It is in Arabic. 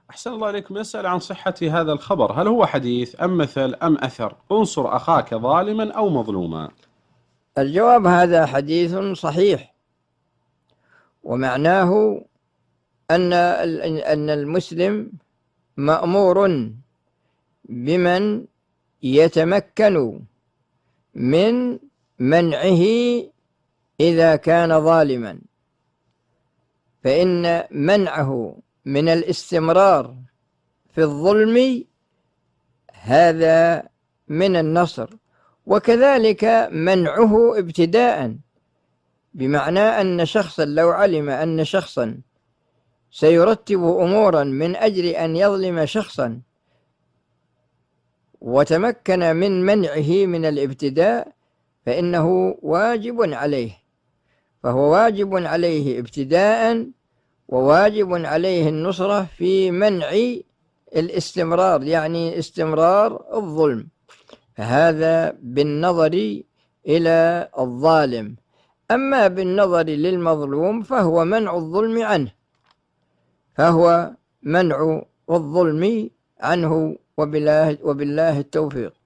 أحسن الله إليكم. يسأل عن صحة هذا الخبر، هل هو حديث أم مثل أم أثر؟ انصر أخاك ظالما أو مظلوما. الجواب: هذا حديث صحيح، ومعناه أن المسلم مأمور بمن يتمكن من منعه إذا كان ظالما، فإن منعه من الاستمرار في الظلم هذا من النصر، وكذلك منعه ابتداء، بمعنى أن شخصا لو علم أن شخصا سيرتب أمورا من أجل أن يظلم شخصا وتمكن من منعه من الابتداء فإنه واجب عليه، فهو واجب عليه ابتداء، وواجب عليه النصرة في منع الاستمرار، يعني استمرار الظلم. فهذا بالنظر إلى الظالم. أما بالنظر للمظلوم فهو منع الظلم عنه، فهو منع الظلم عنه، وبالله التوفيق.